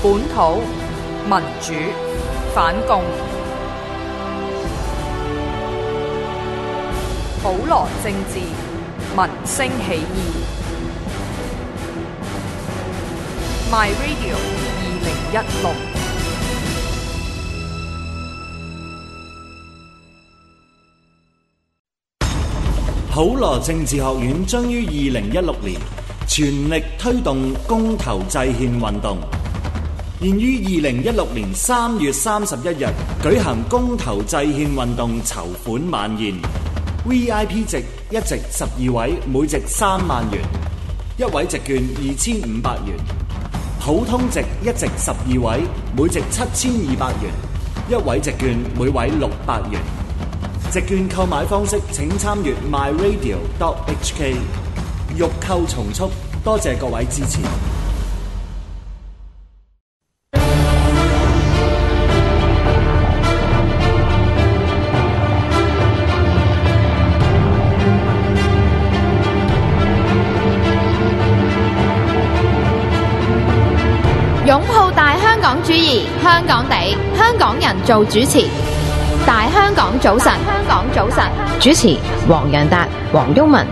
本土民主反共，普羅政治民聲起義。My Radio 2016。 普羅政治學院將於2016年全力推動公投制憲運動，現於2016年3月31日舉行公投制憲運動籌款晚宴。VIP 席一席12位，每席3萬元；一位席券2500元。普通席一席12位，每席7200元；一位席券每位600元。席券購買方式請參閱 myradio.hk。欲購從速，多謝各位支持。 擁抱大香港主義，香港地，香港人做主持。大香港早晨，香港早晨，主持黃洋達、黃毓民。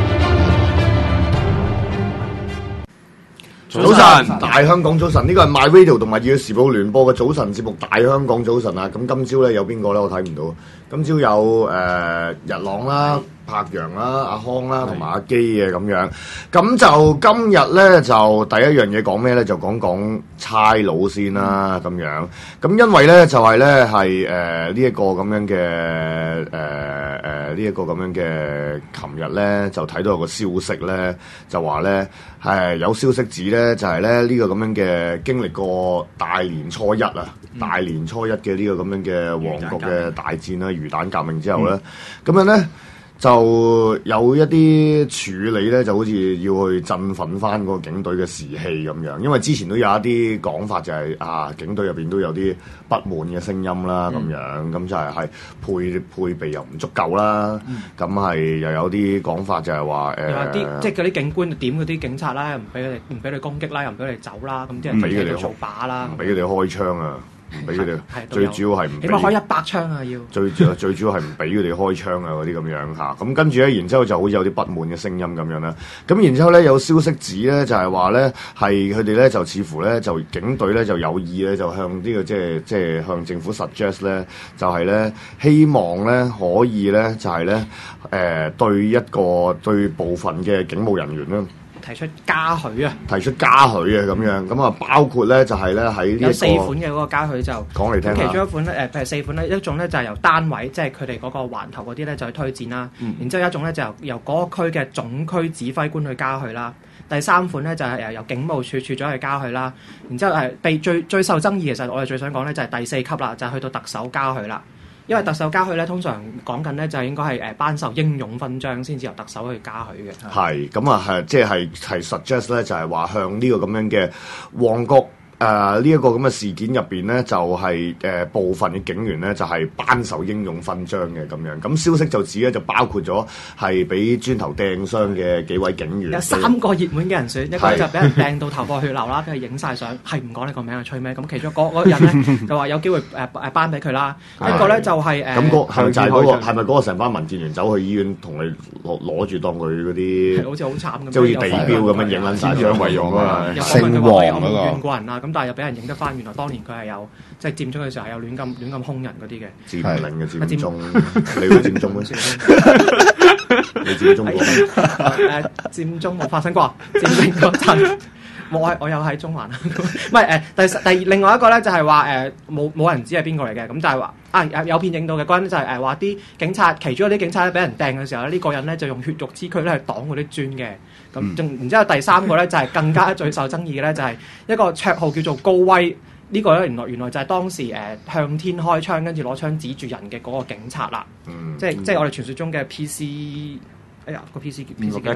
早晨，大香港早晨，呢個係 My Radio 同埋《熱血時報》聯播嘅早晨節目《大香港早晨》啊！咁今朝咧有邊個咧？我睇唔到。今朝有日朗啦、柏陽啦、阿康啦同埋阿基嘅咁樣。咁就今日咧就第一樣嘢講咩咧？就講差佬先啦咁樣。咁因為咧就係咧係呢一個咁樣嘅呢一個咁樣嘅，琴日咧就睇到有個消息咧，就話咧係有消息指咧就係咧呢個咁樣嘅經歷過大年初一啊，大年初一嘅呢個咁樣嘅旺角嘅大戰啦、魚蛋革命之後咧，咁樣咧就有一啲處理咧，就好似要去振奮翻個警隊嘅士氣咁樣，因為之前都有一啲講法就係警隊入邊都有啲不滿嘅聲音啦咁樣，咁就係配備又唔足夠啦，咁係又有啲講法就係話又話啲即係嗰啲警官點嗰啲警察啦，唔俾佢哋攻擊啦，又唔俾佢哋走啦，咁啲人俾佢哋做靶啦， 唔俾佢哋開槍啊！唔俾佢哋，最主要係唔俾， 起碼開100槍啊！要最主要係唔俾佢哋開槍啊嗰啲咁樣嚇。咁跟住咧，然之後就好似有啲不滿嘅聲音咁樣啦。咁然之後咧，有消息指咧，就係話咧係佢哋咧就似乎咧就警隊咧就有意咧就向呢個即係向政府 suggest 咧，就係咧希望咧可以咧就係咧對部分嘅警務人員咧。 提出嘉許啊咁樣，咁啊包括咧就係咧喺有4款嘅嗰個嘉許就講嚟聽下。其中一款咧譬如4款咧，一種咧就係由單位即係佢哋嗰個環頭嗰啲咧就去推薦啦，然之後一種咧就由嗰個區嘅總區指揮官去嘉許啦。第3款咧就係由警務處處長去嘉許啦。然之後被最受爭議，其實我哋最想講咧就係第4級啦，就係去到特首嘉許啦。因為特首嘉許咧，通常講緊咧就係應該係頒授英勇勳章先至由特首去嘉許嘅。係咁啊，係即係 suggest 咧，就係話向呢個咁樣嘅旺角。呢一個咁嘅事件入邊咧，就係部分嘅警員咧，就係頒授英勇勳章嘅咁樣。咁消息就指咧，就包括咗係俾磚頭掟傷嘅幾位警員。有3個熱門嘅人選，一個就俾人掟到頭破血流啦，俾佢影晒相，係唔講你個名係吹咩？咁其中嗰個人咧就話有機會頒俾佢啦。一個咧就係咁係咪就係嗰個？係咪嗰個成班民建聯走去醫院同你攞住當佢嗰啲？好似好慘咁，即係好似地標咁樣影撚晒張為用啊！姓黃嗰個冤過人啦，咁但係又俾人認得翻，原來當年佢係有即係佔中嘅時候係有亂咁兇人嗰啲嘅。佔領嘅佔中，你會佔中咩？你佔中過？佔中冇發生過，佔領嗰陣我又喺中環啦。唔係第另外一個咧就係話冇人知係邊個嚟嘅，咁就係話有片影到嘅嗰陣就係話啲警察，其中一啲警察咧俾人掟嘅時候咧，呢個人咧就用血肉之軀咧去擋嗰啲磚嘅。咁然之後第3個咧就係更加最受爭議嘅咧，就係一個綽號叫做高威。呢個咧原來就係當時向天開槍跟住攞槍指住人嘅嗰個警察啦。即係我哋傳說中嘅 PC 哎呀個 PC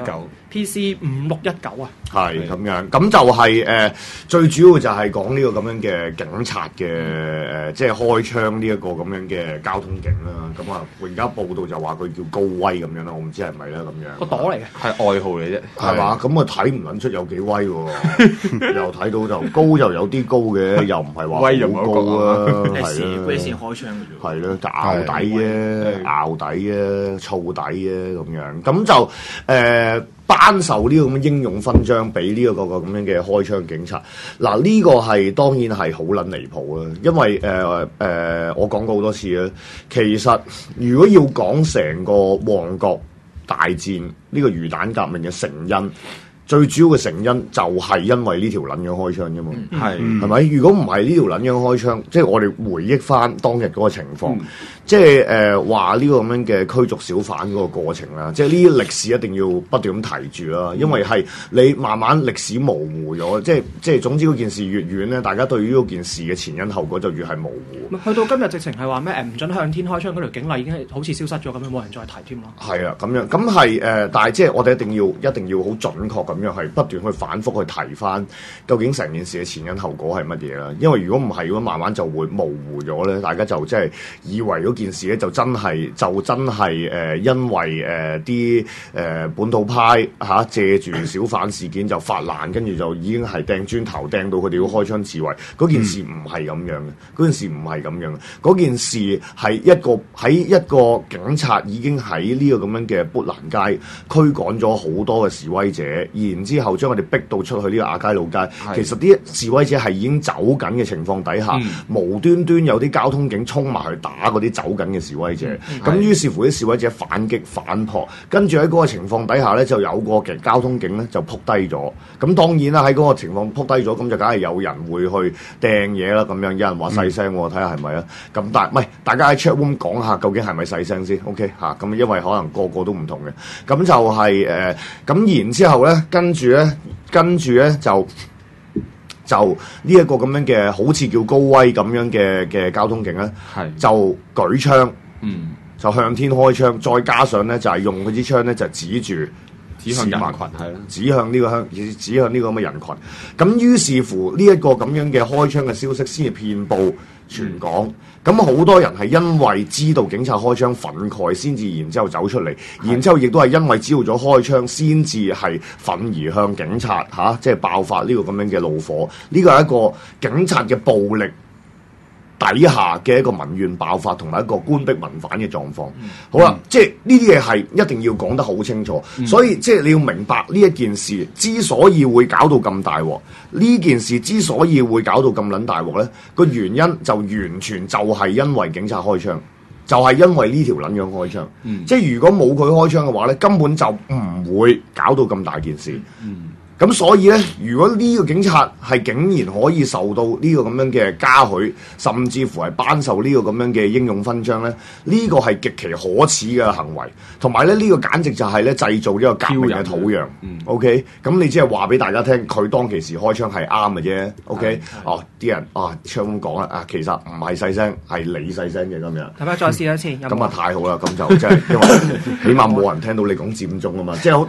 5619啊， 係咁樣，咁就係最主要就係講呢個咁樣嘅警察嘅即係開槍呢一個咁樣嘅交通警啦。咁啊，而家報道就話佢叫高威咁樣啦，我唔知係咪啦咁樣。 個朵嚟嘅， 係外號嚟啫， 係嘛？咁啊睇唔撚出有幾威喎，又睇到就高就有啲高嘅，又唔係話威好高啊，係啦。 嗰啲先開槍嘅啫。 係咯，就拗底啫，拗底啫，燥底啫咁樣。咁就頒授呢個咁嘅英勇勳章俾呢個咁樣嘅開槍警察。嗱，呢個係當然係好撚離譜啦，因為我講過好多次啦。其實如果要講成個旺角大戰呢個魚蛋革命嘅成因，最主要嘅成因就係因為呢條撚樣開槍啫嘛，係咪？如果唔係呢條撚樣開槍，即係我哋回憶翻當日嗰個情況，即係話呢個咁樣嘅驅逐小販嗰個過程啦，即係呢啲歷史一定要不斷咁提住啦，因為係你慢慢歷史模糊咗，即係總之嗰件事越遠咧，大家對於嗰件事嘅前因後果就越係模糊。 去到今日直情係話咩唔準向天開槍嗰條警例已經係好似消失咗咁樣，冇人再提添咯。 係啊，咁樣咁係但係即係我哋一定要好準確咁樣係不斷去反覆去提翻究竟成件事嘅前因後果係乜嘢啦？因為如果唔係，如果慢慢就會模糊咗咧，大家就即係以為嗰件事咧就真係因為啲本土派借住小販事件就發難，跟住就已經係掟磚頭掟到佢哋要開槍自衛。嗰件事唔係咁樣嘅，嗰件事唔係咁樣嘅，嗰件事係喺一個警察已經喺呢個咁樣嘅砵蘭街驅趕咗好多嘅示威者，然之後將佢哋逼到出去呢個亞皆老街。其實啲示威者係已經走緊嘅情況底下，無端端有啲交通警衝埋去打嗰啲走緊嘅示威者。咁於是乎啲示威者反擊反撲，跟住喺嗰個情況底下咧，就有個嘅交通警咧就撲低咗。咁當然啦，喺嗰個情況撲低咗，咁就梗係有人會去掟嘢啦。咁樣有人話細聲，睇下係咪啊？咁但係唔係，大家喺 chat room 講下究竟係咪細聲先 ？OK 嚇，咁因為可能個個都唔同嘅。咁就係咁然之後咧，跟住咧就呢一個咁樣嘅好似叫高威咁樣嘅交通警咧，就舉槍，就向天開槍，再加上咧就係用佢支槍咧就指向人群，係啦，指向呢個咁嘅人群。咁於是乎呢一個咁樣嘅開槍嘅消息先至遍佈全港。咁好多人係因為知道警察開槍憤慨，先至然之後走出嚟，然之後亦都係因為知道咗開槍，先至係憤而向警察即係爆發呢個咁樣嘅怒火。呢個係一個警察嘅暴力底下嘅一個民怨爆發，同埋一個官逼民反嘅狀況。好啦，即係呢啲嘢係一定要講得好清楚。所以即係你要明白呢一件事之所以會搞到咁大鑊，呢件事之所以會搞到咁撚大鑊咧，個原因就完全就係因為警察開槍，就係因為呢條撚樣開槍。即係如果冇佢開槍嘅話咧，根本就唔會搞到咁大件事。咁所以咧，如果呢個警察係竟然可以受到呢個咁樣嘅嘉許，甚至乎係頒授呢個咁樣嘅英勇勳章咧，呢個係極其可恥嘅行為，同埋咧呢個簡直就係咧製造呢個革命嘅土壤。OK， 咁你只係話俾大家聽，佢當其時開槍係啱嘅啫。OK，啲人槍講啦，其實唔係細聲，係你細聲嘅咁樣。 係咪再試一次？ 咁啊太好啦，咁就即係因為起碼冇人聽到你講佔中啊嘛，即係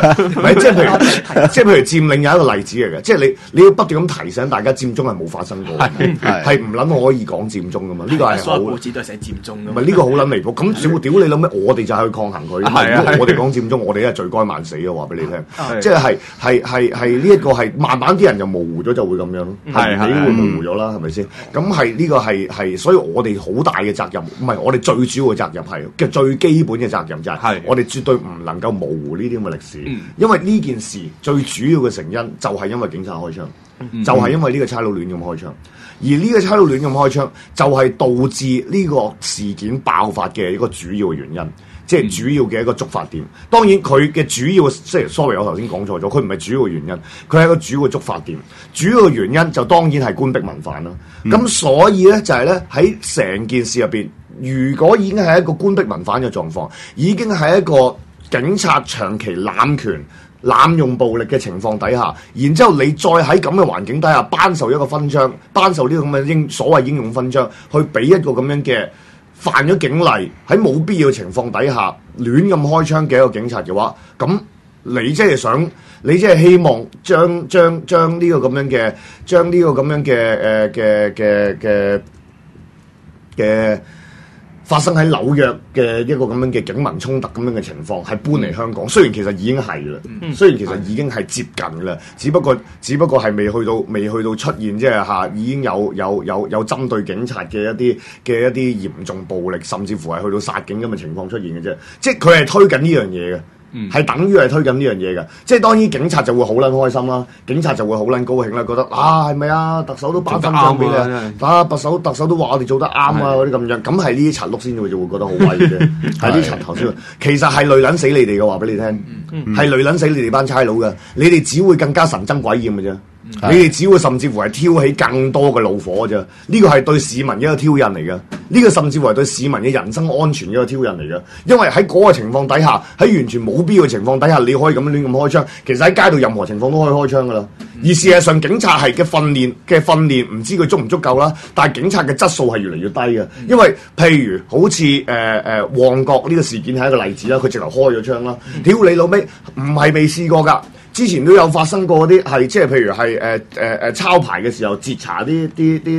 譬如佔領有一個例子嚟嘅，即係你要不斷咁提醒大家佔中係冇發生過，係唔撚可以講佔中噶嘛？呢個係好， 報紙都係寫佔中㗎。 唔係呢個好撚離譜，咁少屌你諗咩？我哋就係去抗衡佢。如果我哋講佔中，我哋係罪該萬死嘅話俾你聽，即係呢一個係慢慢啲人就模糊咗，就會咁樣咯。你都會模糊咗啦，係咪先？咁係呢個係，所以我哋好大嘅責任，唔係我哋最主要嘅責任係嘅最基本嘅責任就係我哋絕對唔能夠模糊呢啲咁嘅歷史，因為呢件事最主要嘅成因就係因為警察開槍，就係因為呢個差佬亂咁開槍，而呢個差佬亂咁開槍就係導致呢個事件爆發嘅一個主要嘅原因，即係主要嘅一個觸發點。當然佢嘅主要即係 sorry，我頭先講錯咗，佢唔係主要嘅原因，佢係一個主要嘅觸發點。主要嘅原因就當然係官逼民反啦。咁所以咧就係咧喺成件事入邊，如果已經係一個官逼民反嘅狀況，已經係一個警察長期濫權濫用暴力嘅情況底下，然之後你再喺咁嘅環境底下頒授一個勳章，頒授呢個咁嘅所謂英勇勳章，去俾一個咁樣嘅犯咗警例，喺冇必要情況底下亂咁開槍嘅一個警察嘅話，咁你即係希望將呢個咁樣嘅發生喺紐約嘅一個咁樣嘅警民衝突咁樣嘅情況，係搬嚟香港。雖然其實已經係啦，雖然其實已經係接近㗎啦，只不過係未去到出現，即係已經有針對警察嘅一啲嚴重暴力，甚至乎係去到殺警咁嘅情況出現嘅啫。即係佢係推緊呢樣嘢嘅。係等於係推緊呢樣嘢嘅，即係當然警察就會好撚開心啦，警察就會好撚高興啦，覺得係咪啊？特首都頒勳獎俾你特首都話我哋做得啱啊嗰啲咁樣，咁係呢啲賊碌先會覺得好威嘅，係啲賊頭先。其實係累撚死你哋嘅，話俾你聽，係累撚死你哋班差佬嘅，你哋只會更加神憎鬼厭嘅啫。你哋只會甚至乎係挑起更多嘅怒火啫，呢個係對市民一個挑釁嚟嘅，呢個甚至乎係對市民嘅人身安全嘅一個挑釁嚟嘅。因為喺嗰個情況底下，喺完全冇必要嘅情況底下，你可以咁亂咁開槍，其實喺街度任何情況都可以開槍噶啦。而事實上，警察係嘅訓練唔知佢足唔足夠啦，但係警察嘅質素係越嚟越低嘅。因為譬如好似旺角呢個事件係一個例子啦，佢直頭開咗槍啦，屌你老味，唔係未試過㗎。之前都有發生過啲係即係譬如係抄牌嘅時候截查啲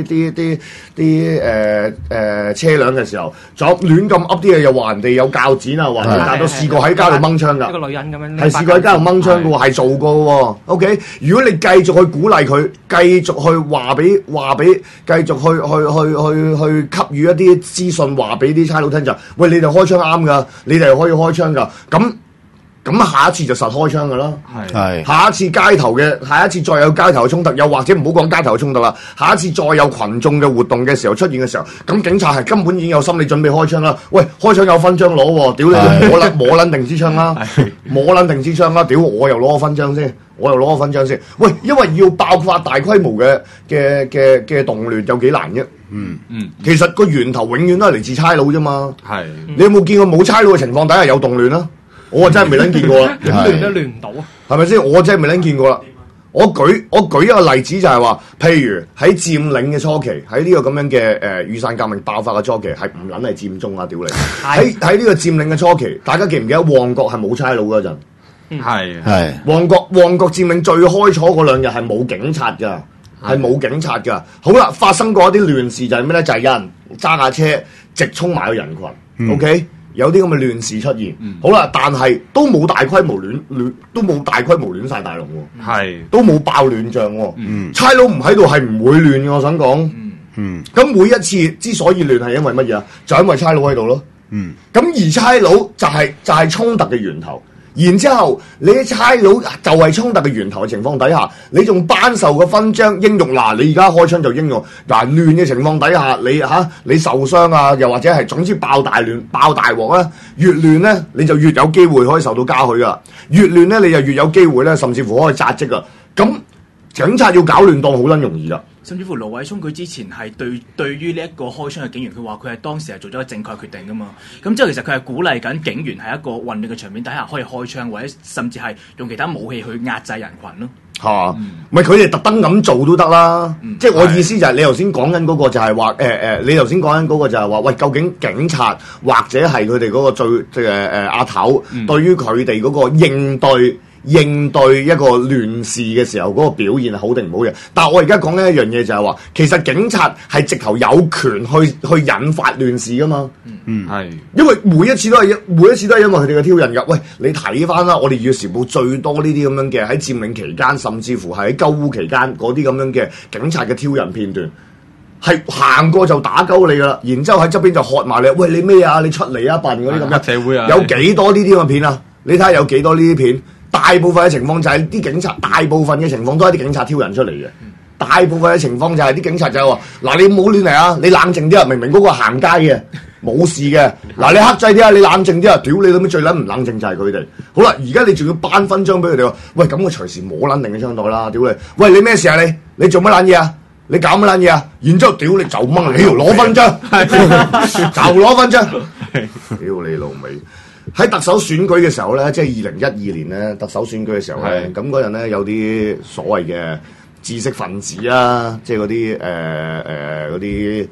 車輛嘅時候，仲亂咁噏啲嘢，又話人哋有鉸剪啊，話人哋都試過喺街度掹槍㗎， 一個女人咁樣係試過喺街度掹槍嘅喎，係做過喎。OK， 如果你繼續去鼓勵佢，繼續去話俾，繼續去給予一啲資訊，話俾啲差佬聽就，喂，你哋開槍啱㗎，你哋可以開槍㗎，咁下一次就實開槍㗎啦，係下一次再有街頭嘅衝突，又或者唔好講街頭嘅衝突啦，下一次再有群眾嘅活動嘅時候出現嘅時候，咁警察係根本已經有心理準備開槍啦。喂，開槍有勳章攞喎，屌你摸撚定支槍啦，摸撚定支槍啦，屌我又攞個勳章先。喂，因為要爆發大規模嘅動亂有幾難啫？其實個源頭永遠都係嚟自差佬啫嘛。你有冇見過冇差佬嘅情況底下有動亂啊？我真係未撚見過啦， 亂都亂唔到啊！ 係咪先？我真係未撚見過啦。我舉一個例子就係話，譬如喺佔領嘅初期，喺呢個咁樣嘅雨傘革命爆發嘅初期，係唔撚係佔中啊！屌你！喺呢個佔領嘅初期，大家記唔記得旺角係冇差佬嗰陣？係旺角佔領最開初嗰兩日係冇警察㗎，好啦，發生過一啲亂事就係咩咧？就係有人揸架車直衝埋個人群，OK？有啲咁嘅亂事出現，好啦，但係都冇大規模亂晒大龍喎，都冇爆亂象喎，差佬唔喺度係唔會亂嘅，我想講，咁每一次之所以亂係因為乜嘢啊？就因為差佬喺度咯，咁而差佬就係衝突嘅源頭。然之後，你啲差佬就係衝突嘅源頭嘅情況底下，你仲頒授個勳章英勇嗱，你而家開槍就英勇嗱，亂嘅情況底下，你受傷啊，又或者係總之爆大鑊咧，越亂咧你就越有機會可以受到嘉許噶，越亂咧你就越有機會咧，甚至乎可以扎職啊，咁警察要搞亂檔好撚容易噶。 甚至乎盧偉聰佢之前係對於呢一個開槍嘅警員，佢話佢係當時係做咗個正確決定噶嘛。咁之後其實佢係鼓勵緊警員喺一個混亂嘅場面底下可以開槍，或者甚至係用其他武器去壓制人群咯。嚇，咪佢哋特登咁做都得啦。即係我意思就係你頭先講緊嗰個就係話你頭先講緊嗰個就係話，喂，究竟警察或者係佢哋嗰個阿頭對於佢哋嗰個應對一個亂事嘅時候嗰個表現係好定唔好嘅？但係我而家講緊一樣嘢就係話，其實警察係直頭有權去引發亂事噶嘛。因為每一次都係因為佢哋嘅挑釁㗎。喂，你睇翻啦，我哋《粵時報》最多呢啲咁樣嘅喺佔領期間，甚至乎係喺鳩污期間嗰啲咁樣嘅警察嘅挑釁片段，係行過就打鳩你噶啦，然之後喺側邊就喝埋你，喂，你咩啊？你出嚟啊笨嗰啲咁嘅社會啊，有幾多呢啲咁嘅片啊？你睇下有幾多呢啲片？大部分嘅情況就係啲警察，大部分嘅情況都係啲警察挑人出嚟嘅。大部分嘅情況就係啲警察就係話：嗱，你唔好亂嚟啊！你冷靜啲啊！明明嗰個行街嘅冇事嘅，嗱，你克制啲啊！你冷靜啲啊！屌你老味最撚唔冷靜就係佢哋。好啦，而家你仲要頒勳章俾佢哋喎？喂，咁我隨時摸撚定嘅槍袋啦！屌你！喂，你咩事啊？你做乜撚嘢啊？你搞乜撚嘢啊？然之後屌你就掹你條攞勳章，就攞勳章，屌你老味！喺特首選舉嘅時候咧，即係2012年咧，特首選舉嘅時候咧，咁嗰陣咧有啲所謂嘅知識分子啊，即係嗰啲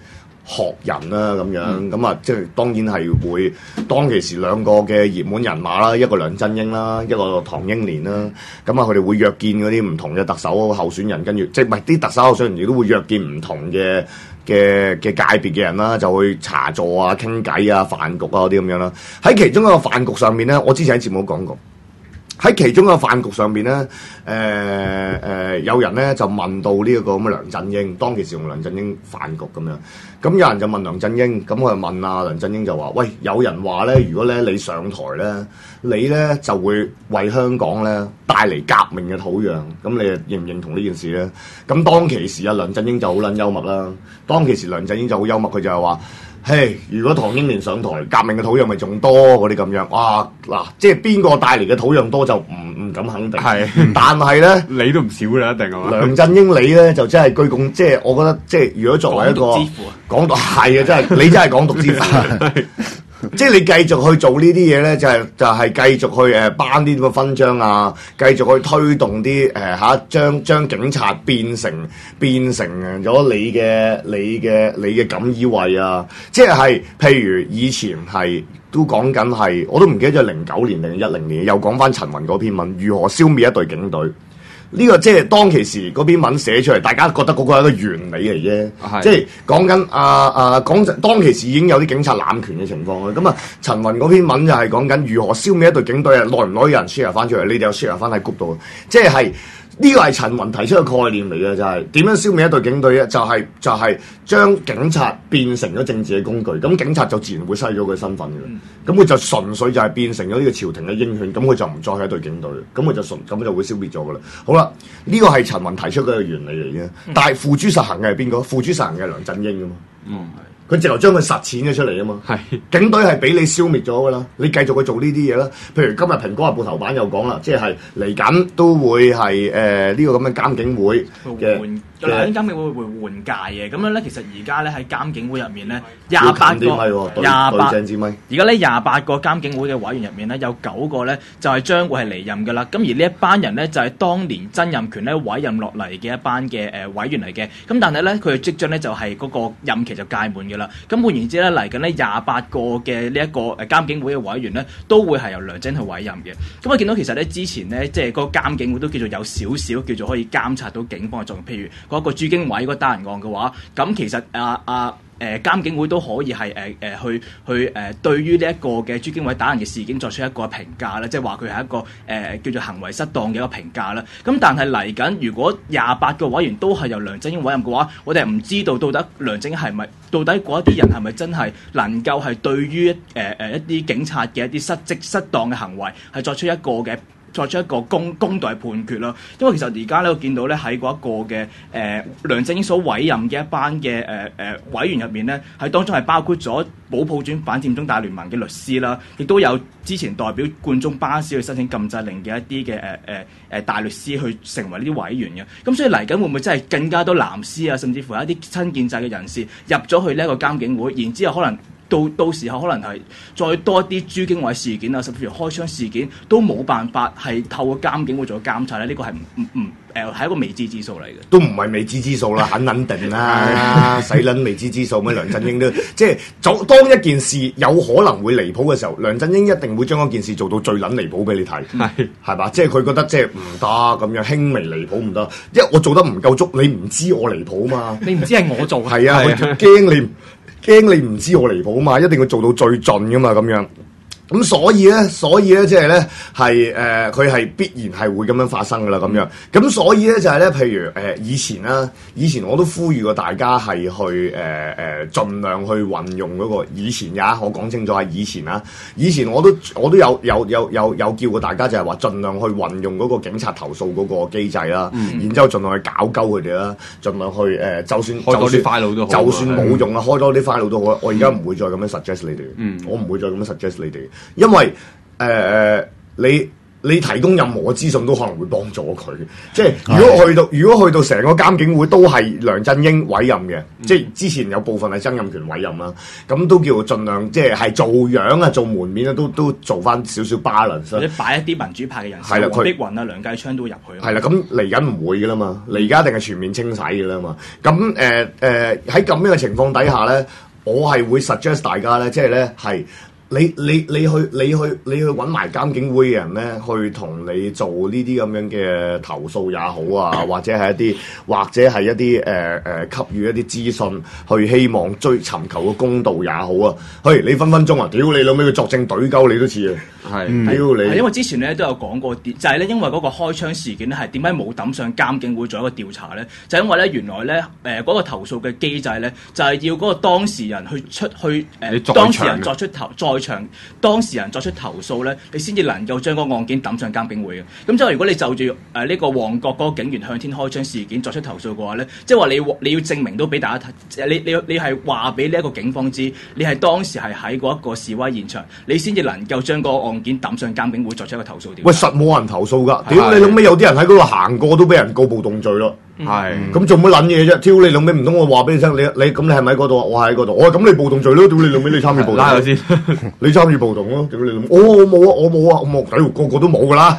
學人啦咁樣，咁啊即係當然係會當其時兩個嘅熱門人馬啦，一個梁振英啦，一個唐英年啦，咁啊佢哋會約見嗰啲唔同嘅特首候選人，跟住即係唔係啲特首候選人亦都會約見唔同嘅界別嘅人啦，就去茶座啊、傾偈啊、飯局啊嗰啲咁樣啦。喺其中一個飯局上面咧，我之前喺節目講過。喺其中一個飯局上邊咧，有人咧就問到呢一個咁嘅梁振英，當其時用梁振英飯局咁樣，咁有人就問梁振英，咁我就問啊梁振英就話：喂，有人話咧，如果咧你上台咧，你咧就會為香港咧帶嚟革命嘅土壤，咁你認唔認同呢件事咧？咁當其時啊，梁振英就好撚幽默啦。當其時梁振英就好幽默，佢就係話：嘿，如果唐英年上台，革命嘅土壤咪仲多嗰啲咁樣，哇嗱，即係邊個帶嚟嘅土壤多就唔敢肯定。係，但係咧，你都唔少啦，一定係嘛？梁振英你咧就真係居功，即係我覺得，即係如果作為一個港獨係啊，真係你真係港獨之父。即係你繼續去做呢啲嘢咧，就係繼續去頒啲咁嘅勳章啊，繼續去推動啲將警察變成咗你嘅錦衣衛啊！即係譬如以前係都講緊係，我都唔記得咗09年定10年，又講翻陳雲嗰篇文，如何消滅一隊警隊。呢個即係當其時嗰篇文寫出嚟，大家覺得嗰個係一個原理嚟啫。即係講緊講當其時已經有啲警察濫權嘅情況啦。咁啊，陳雲嗰篇文就係講緊如何消滅一隊警隊啊，耐唔耐有人 share 翻出嚟？你哋有 share 翻喺谷度，即係呢個係陳雲提出嘅概念嚟嘅，就係點樣消滅一隊警隊咧？就係將警察變成咗政治嘅工具，咁警察就自然會失咗佢身份嘅。咁佢就純粹就係變成咗呢個朝廷嘅鷹犬，咁佢就唔再係一隊警隊，咁佢就咁就會消滅咗噶啦。好啦，呢個係陳雲提出嘅原理嚟嘅，但係付諸實行嘅係邊個？付諸實行嘅係梁振英啊嘛。佢直頭將佢實踐咗出嚟啊嘛。警隊係俾你消滅咗噶啦，你繼續去做呢啲嘢啦。譬如今日《蘋果日報》頭版又講啦，即係嚟緊都會係呢個咁嘅監警會嘅。 監警會會換屆嘅，咁樣咧，其實而家咧喺監警會入面咧，28個監警會嘅委員入面咧，有9個咧就係將會係離任㗎啦。咁而呢一班人咧就係當年曾蔭權咧委任落嚟嘅一班嘅委員嚟嘅。咁但係咧佢哋即將咧就係嗰個任期就屆滿㗎啦。咁換言之咧，嚟緊呢28個嘅呢一個監警會嘅委員咧，都會係由梁振英去委任嘅。咁我見到其實咧之前咧即係嗰個監警會都叫做有少少叫做可以監察到警方嘅作用，譬如嗰個朱經緯嗰單人案嘅話，咁其實監警會都可以係去對於呢一個嘅朱經緯打人嘅事件作出一個評價啦，即係話佢係一個叫做行為失當嘅一個評價啦。咁但係嚟緊，如果28個委員都係由梁振英委任嘅話，我哋係唔知道到底梁振英係咪到底嗰一啲人係咪真係能夠係對於一啲警察嘅一啲失職失當嘅行為係作出一個公道嘅判決啦。因為其實而家咧我見到咧喺嗰一個嘅梁振英所委任嘅一班嘅委員入面咧，喺當中係包括咗保普轉反佔中大聯盟嘅律師啦，亦都有之前代表冠忠巴士去申請禁制令嘅一啲嘅大律師去成為呢啲委員嘅。咁所以嚟緊會唔會真係更加多藍絲啊，甚至乎有一啲親建制嘅人士入咗去呢一個監警會，然之後可能到時候可能係再多啲朱經緯事件啊，甚至乎開槍事件都冇辦法係透過監警會做監察咧，呢個係係一個未知之數嚟嘅。都唔係未知之數啦，肯定啦，使撚未知之數咩？梁振英都即係當一件事有可能會離譜嘅時候，梁振英一定會將嗰件事做到最撚離譜俾你睇，係嘛？即係佢覺得即係唔得咁樣，輕微離譜唔得，因為我做得唔夠足，你唔知我離譜嘛？你唔知係我做，係啊，驚你唔知我離譜嘛，一定要做到最盡噶嘛，咁樣。咁所以咧，即係咧係佢係必然係會咁樣發生噶啦，咁樣。咁所以咧就係咧，譬如以前我都呼籲過大家係去盡量去運用嗰個以前呀，我講清楚係以前啊。以前我都有叫過大家就係話盡量去運用嗰個警察投訴嗰個機制啦，然之後盡量去搞鳩佢哋啦，盡量去就算開多啲 file 都好，就算冇用啊，開多啲 file 都好。我而家唔會再咁樣 suggest 你哋，我唔會再咁樣 suggest 你哋。因為你提供任何嘅資訊都可能會幫助佢。即係如果去到成個監警會都係梁振英委任嘅，即係之前有部分係曾蔭權委任啦，咁都叫盡量即係做樣啊、做門面啊，都做翻少少 balance。或者擺一啲民主派嘅人士，黃碧雲啊、梁繼昌都入去。 係啦，咁嚟緊唔會噶啦嘛，嚟而家一定係全面清洗噶啦嘛。咁喺咁樣嘅情況底下咧，我係會 suggest 大家咧，即係咧係。你去揾埋監警會嘅人咧，去同你做呢啲咁樣嘅投訴也好啊，或者係一啲給予一啲資訊，去希望尋求個公道也好啊。你分分鐘啊，屌你老味，佢作證懟鳩你都似啊！屌你！ 因為之前咧都有講過，就係咧因為嗰個開槍事件咧係點解冇抌上監警會做一個調查咧？就因為咧原來咧嗰個投訴嘅機制咧，就係要嗰個當事人當事人作出當事人作出投訴咧，你先至能夠將嗰個案件抌上監警會嘅。咁即係如果你就住呢個旺角嗰個警員向天開槍事件作出投訴嘅話咧，即係話你要證明到俾大家睇，你係話俾呢一個警方知，你係當時係喺嗰一個示威現場，你先至能夠將嗰個案件抌上監警會作出一個投訴調查。 喂，實冇人投訴㗎，屌你老味，有啲人喺嗰度行過都俾人告暴動罪咯。係，咁做乜撚嘢啫？挑你老味，唔通我話俾你聽，你咁你係咪喺嗰度啊？我喺嗰度，我咁你暴動罪咯，屌你老味，你參與暴動，拉佢先，你參與暴動咯，屌你老味，我冇啊，個個都冇噶啦，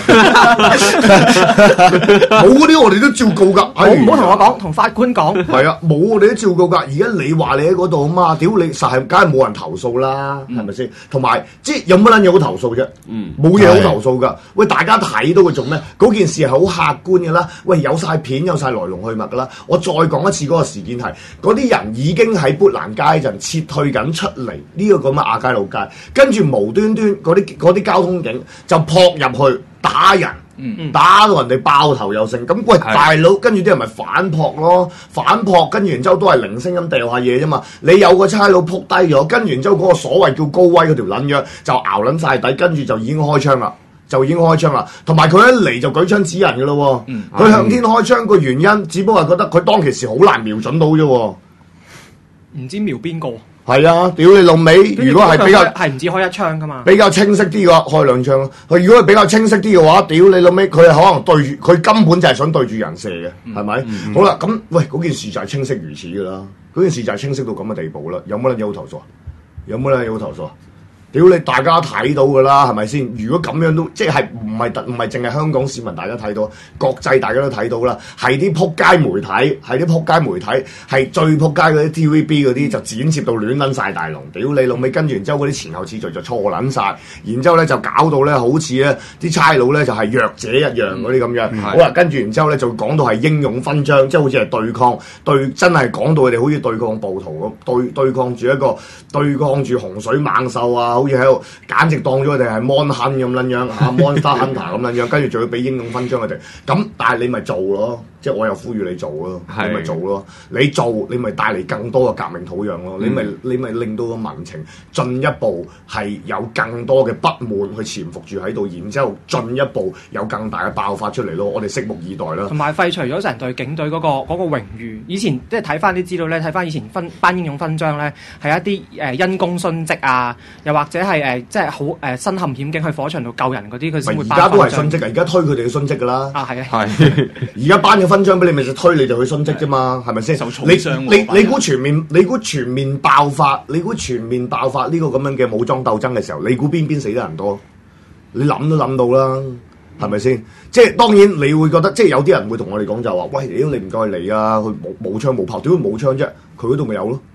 冇嗰啲我哋都照告噶， 唔好同我講，同法官講， 係啊，冇我哋都照告噶。而家你話你喺嗰度啊嘛，屌你實係，梗係冇人投訴啦，係咪先？同埋即係有乜撚嘢好投訴啫？冇嘢好投訴噶。喂，大家睇到佢做咩？嗰件事係好客觀嘅啦。喂，有晒片。有晒來龍去脈㗎啦！我再講一次嗰個事件係，嗰啲人已經喺砵蘭街陣撤退緊出嚟呢個咁嘅亞皆老街，跟住無端端嗰啲交通警就撲入去打人，打到人哋爆頭又剩。咁喂大佬，跟住啲人咪反撲咯，反撲跟住然之後都係零星咁掉下嘢啫嘛。你有個差佬撲低咗，跟住然之後嗰個所謂叫高威嗰條撚樣就熬撚晒底，跟住就已經開槍啦。同埋佢一嚟就舉槍指人嘅咯喎，佢向天開槍個原因，只不過係覺得佢當其時好難瞄準到啫喎， 唔知瞄邊個？ 係啊，屌你老味！如果係比較係唔止開一槍噶嘛， 比較清晰啲嘅話，開兩槍咯。佢如果係比較清晰啲嘅話，屌你老味，佢係可能對住佢根本就係想對住人射嘅，係咪？好啦，咁喂嗰件事就係清晰如此噶啦，嗰件事就係清晰到咁嘅地步啦。有乜撚嘢好投訴啊？有乜撚嘢好投訴啊？屌你，大家睇到噶啦，係咪先？如果咁樣都即係唔係淨係香港市民大家睇到，國際大家都睇到啦。係啲撲街媒體，係最撲街嗰啲 TVB 嗰啲就剪接到亂撚晒大龍。屌你老味，跟住然之後嗰啲前後次序就錯撚晒，然之後咧就搞到咧好似咧啲差佬咧就係弱者一樣嗰啲咁樣。好啦，跟住然之後咧就講到係英勇勳章，即係好似係真係講到佢哋好似對抗暴徒咁，對抗住洪水猛獸啊！好似喺度，簡直當咗佢哋係 Mon Hun 咁撚樣，Monster Hunter 咁撚樣，跟住仲要俾英勇勳章佢哋。咁但係你咪做咯，即係我又呼籲你做咯，你咪做咯。你做你咪帶嚟更多嘅革命土壤咯。你咪令到個民情進一步係有更多嘅不滿去潛伏住喺度，然之後進一步有更大嘅爆發出嚟咯。我哋拭目以待啦。 同埋廢除咗成隊警隊嗰個榮譽。以前即係睇翻啲資料咧，睇翻以前頒英勇勳章咧，係一啲因公殉職啊，又或者係即係好身陷險境去火場度救人嗰啲，佢先會頒勳章。而家都係殉職，而家推佢哋去殉職噶啦。啊，係啊，係。而家頒嘅勳章俾你，咪就推你就去殉職啫嘛，係咪先？你估全面爆發？你估全面爆發呢個咁樣嘅武裝鬥爭嘅時候，你估邊死得人多？你諗都諗到啦，係咪先？即係當然你會覺得，即係有啲人會同我哋講就話：喂，屌你唔該嚟啊！佢冇槍冇炮，點會冇槍啫？佢嗰度咪有咯。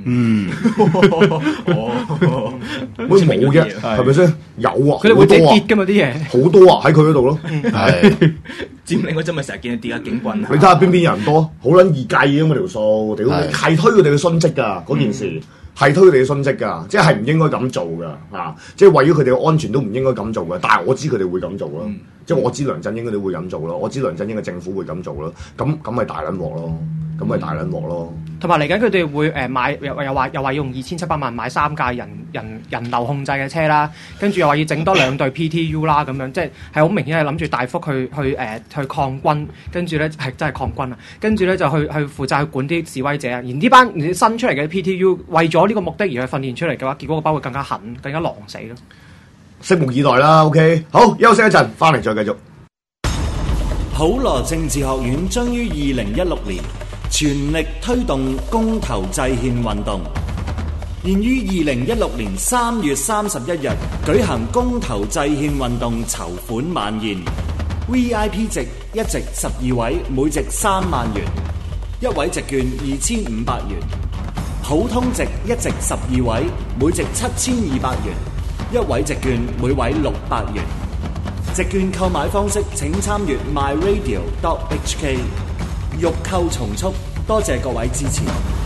好似冇啫，係咪先？有啊，佢哋會跌㗎嘛啲嘢，好多啊喺佢嗰度咯。係佔領嗰陣咪成日見到跌下警棍啊！ 你睇下邊人多，好撚易計啊嘛條數，屌你係推佢哋嘅殉職㗎嗰件事。係推佢哋嘅殉職㗎，即係唔應該咁做㗎嚇，即係為咗佢哋嘅安全都唔應該咁做㗎。但係我知佢哋會咁做咯，即係我知梁振英佢哋會咁做咯，我知梁振英嘅政府會咁做咯，咁咪大撚鑊咯，咁咪大撚鑊咯。同埋嚟緊佢哋會買又話用2700萬買3架人流控制嘅車啦，跟住又話要整多2隊 PTU 啦，咁樣即係好明顯係諗住大幅去抗軍，跟住咧係真係抗軍啊，跟住咧就去負責去管啲示威者啊，而呢班新出嚟嘅 PTU 為咗呢個目的而去訓練出嚟嘅話，結果個包會更加狠、更加狼死咯。 拭目以待啦。OK， 好，休息一陣，翻嚟再繼續。 普羅政治學院將於2016年全力推動公投制憲運動，現於2016年3月31日舉行公投制憲運動籌款晚宴。VIP 席一席12位，每席3萬元，一位席券2500元；普通席一席12位，每席7200元，一位席券每位600元。席券購買方式請參閱 myradio.hk。欲購從速，多謝各位支持。